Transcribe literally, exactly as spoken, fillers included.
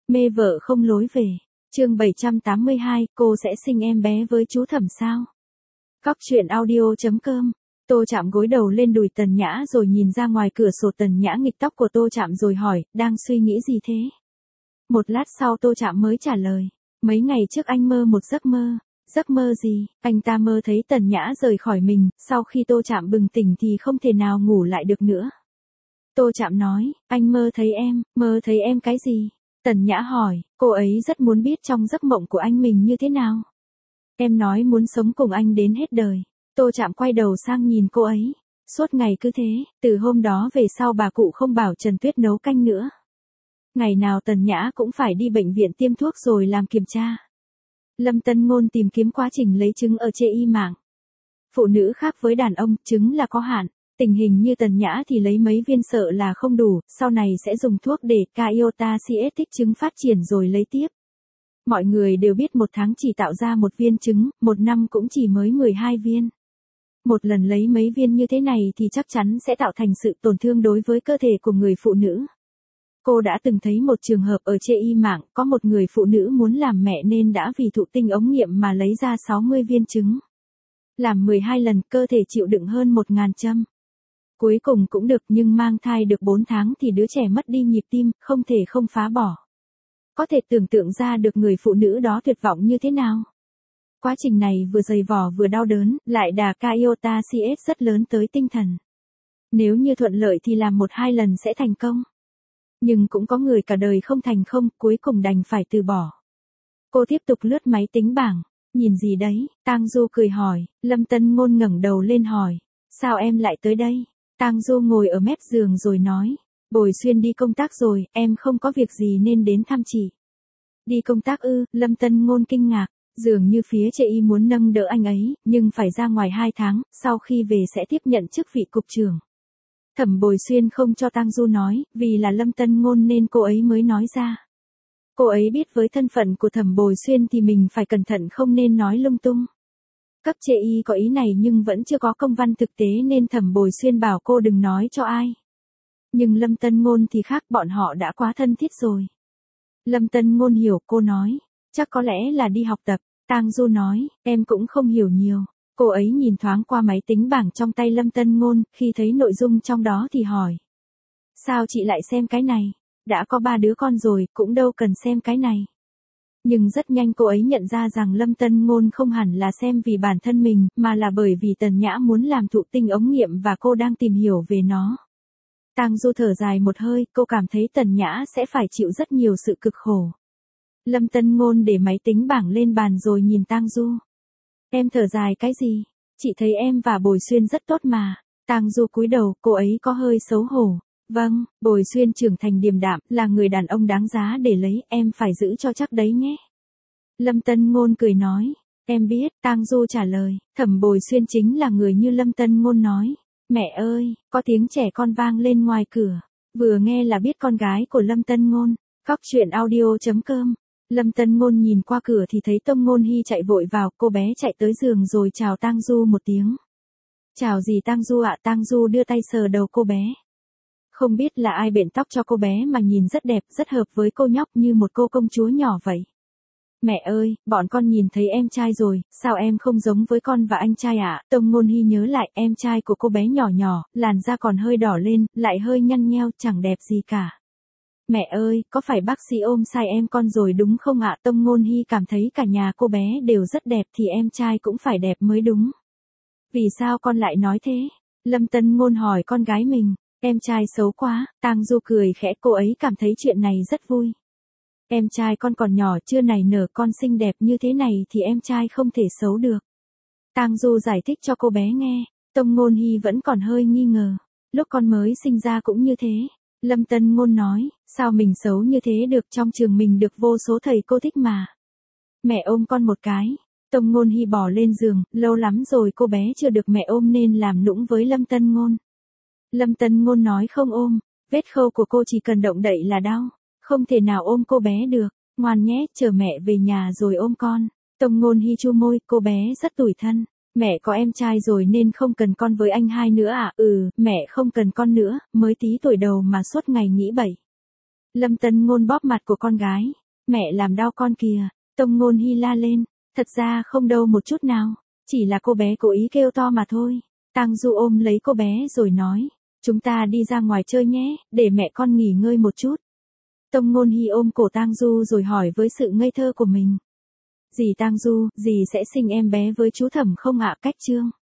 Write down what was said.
Mê vợ không lối về. Chương bảy trăm tám mươi hai, cô sẽ sinh em bé với chú Thẩm sao? Cóc truyện audio chấm com. Tô Trạm gối đầu lên đùi Tần Nhã rồi nhìn ra ngoài cửa sổ. Tần Nhã nghịch tóc của Tô Trạm rồi hỏi, đang suy nghĩ gì thế? Một lát sau Tô Trạm mới trả lời, mấy ngày trước anh mơ một giấc mơ. Giấc mơ gì? Anh ta mơ thấy Tần Nhã rời khỏi mình, sau khi Tô Trạm bừng tỉnh thì không thể nào ngủ lại được nữa. Tô Trạm nói, anh mơ thấy em, mơ thấy em cái gì? Tần Nhã hỏi, cô ấy rất muốn biết trong giấc mộng của anh mình như thế nào. Em nói muốn sống cùng anh đến hết đời. Tô Trạm quay đầu sang nhìn cô ấy. Suốt ngày cứ thế, từ hôm đó về sau bà cụ không bảo Trần Tuyết nấu canh nữa. Ngày nào Tần Nhã cũng phải đi bệnh viện tiêm thuốc rồi làm kiểm tra. Lâm Tân Ngôn tìm kiếm quá trình lấy trứng ở trên y mạng. Phụ nữ khác với đàn ông, trứng là có hạn. Tình hình như Tần Nhã thì lấy mấy viên sợ là không đủ, sau này sẽ dùng thuốc để Caiota C S tích trứng phát triển rồi lấy tiếp. Mọi người đều biết một tháng chỉ tạo ra một viên trứng, một năm cũng chỉ mới mười hai viên. Một lần lấy mấy viên như thế này thì chắc chắn sẽ tạo thành sự tổn thương đối với cơ thể của người phụ nữ. Cô đã từng thấy một trường hợp ở trên y mạng, có một người phụ nữ muốn làm mẹ nên đã vì thụ tinh ống nghiệm mà lấy ra sáu mươi viên trứng. Làm mười hai lần, cơ thể chịu đựng hơn một nghìn châm. Cuối cùng cũng được, nhưng mang thai được bốn tháng thì đứa trẻ mất đi nhịp tim, không thể không phá bỏ. Có thể tưởng tượng ra được người phụ nữ đó tuyệt vọng như thế nào. Quá trình này vừa dày vò vừa đau đớn, lại đà Caiota C S rất lớn tới tinh thần. Nếu như thuận lợi thì làm một hai lần sẽ thành công. Nhưng cũng có người cả đời không thành không, cuối cùng đành phải từ bỏ. Cô tiếp tục lướt máy tính bảng. Nhìn gì đấy? Tang Du cười hỏi. Lâm Tân Ngôn ngẩng đầu lên hỏi. Sao em lại tới đây? Tang Du ngồi ở mép giường rồi nói. Bồi Xuyên đi công tác rồi, em không có việc gì nên đến thăm chị. Đi công tác ư? Lâm Tân Ngôn kinh ngạc. Dường như phía chị y muốn nâng đỡ anh ấy, nhưng phải ra ngoài hai tháng, sau khi về sẽ tiếp nhận chức vị cục trưởng. Thẩm Bồi Xuyên không cho Tang Du nói, vì là Lâm Tân Ngôn nên cô ấy mới nói ra. Cô ấy biết với thân phận của Thẩm Bồi Xuyên thì mình phải cẩn thận không nên nói lung tung. Cấp trên y có ý này nhưng vẫn chưa có công văn thực tế nên Thẩm Bồi Xuyên bảo cô đừng nói cho ai. Nhưng Lâm Tân Ngôn thì khác, bọn họ đã quá thân thiết rồi. Lâm Tân Ngôn hiểu, cô nói, chắc có lẽ là đi học tập. Tang Du nói, em cũng không hiểu nhiều. Cô ấy nhìn thoáng qua máy tính bảng trong tay Lâm Tân Ngôn, khi thấy nội dung trong đó thì hỏi. Sao chị lại xem cái này? Đã có ba đứa con rồi, cũng đâu cần xem cái này. Nhưng rất nhanh cô ấy nhận ra rằng Lâm Tân Ngôn không hẳn là xem vì bản thân mình, mà là bởi vì Tần Nhã muốn làm thụ tinh ống nghiệm và cô đang tìm hiểu về nó. Tang Du thở dài một hơi, cô cảm thấy Tần Nhã sẽ phải chịu rất nhiều sự cực khổ. Lâm Tân Ngôn để máy tính bảng lên bàn rồi nhìn Tang Du. Em thở dài cái gì? Chị thấy em và Bồi Xuyên rất tốt mà. Tang Du cúi đầu, cô ấy có hơi xấu hổ. Vâng, Bồi Xuyên trưởng thành điềm đạm, là người đàn ông đáng giá để lấy, em phải giữ cho chắc đấy nhé. Lâm Tân Ngôn cười nói, em biết. Tang Du trả lời, Thẩm Bồi Xuyên chính là người như Lâm Tân Ngôn nói. Mẹ ơi, có tiếng trẻ con vang lên ngoài cửa. Vừa nghe là biết con gái của Lâm Tân Ngôn. Cóc truyện audio chấm com. Lâm Tân Ngôn nhìn qua cửa thì thấy Tông Ngôn Hy chạy vội vào, cô bé chạy tới giường rồi chào Tang Du một tiếng. Chào gì Tang Du ạ? Tang Du đưa tay sờ đầu cô bé. Không biết là ai bện tóc cho cô bé mà nhìn rất đẹp, rất hợp với cô nhóc như một cô công chúa nhỏ vậy. Mẹ ơi, bọn con nhìn thấy em trai rồi, sao em không giống với con và anh trai ạ? À? Tông Ngôn Hy nhớ lại, em trai của cô bé nhỏ nhỏ, làn da còn hơi đỏ lên, lại hơi nhăn nheo, chẳng đẹp gì cả. Mẹ ơi, có phải bác sĩ ôm sai em con rồi đúng không ạ? Tông Ngôn Hy cảm thấy cả nhà cô bé đều rất đẹp thì em trai cũng phải đẹp mới đúng. Vì sao con lại nói thế? Lâm Tân Ngôn hỏi con gái mình. Em trai xấu quá. Tang Du cười khẽ, cô ấy cảm thấy chuyện này rất vui. Em trai con còn nhỏ chưa nảy nở, con xinh đẹp như thế này thì em trai không thể xấu được. Tang Du giải thích cho cô bé nghe. Tông Ngôn Hy vẫn còn hơi nghi ngờ. Lúc con mới sinh ra cũng như thế. Lâm Tân Ngôn nói, sao mình xấu như thế được, trong trường mình được vô số thầy cô thích mà. Mẹ ôm con một cái. Tông Ngôn Hy bò lên giường, lâu lắm rồi cô bé chưa được mẹ ôm nên làm nũng với Lâm Tân Ngôn. Lâm Tân Ngôn nói không ôm, vết khâu của cô chỉ cần động đậy là đau, không thể nào ôm cô bé được, ngoan nhé, chờ mẹ về nhà rồi ôm con. Tông Ngôn Hy chu môi, cô bé rất tủi thân. Mẹ có em trai rồi nên không cần con với anh hai nữa à? Ừ, mẹ không cần con nữa, mới tí tuổi đầu mà suốt ngày nghĩ bậy. Lâm Tân Ngôn bóp mặt của con gái. Mẹ làm đau con kìa. Tông Ngôn Hy la lên. Thật ra không đâu một chút nào. Chỉ là cô bé cố ý kêu to mà thôi. Tang Du ôm lấy cô bé rồi nói. Chúng ta đi ra ngoài chơi nhé, để mẹ con nghỉ ngơi một chút. Tông Ngôn Hy ôm cổ Tang Du rồi hỏi với sự ngây thơ của mình. Dì Tang Du, dì sẽ sinh em bé với chú Thẩm không ạ? Cách Trương.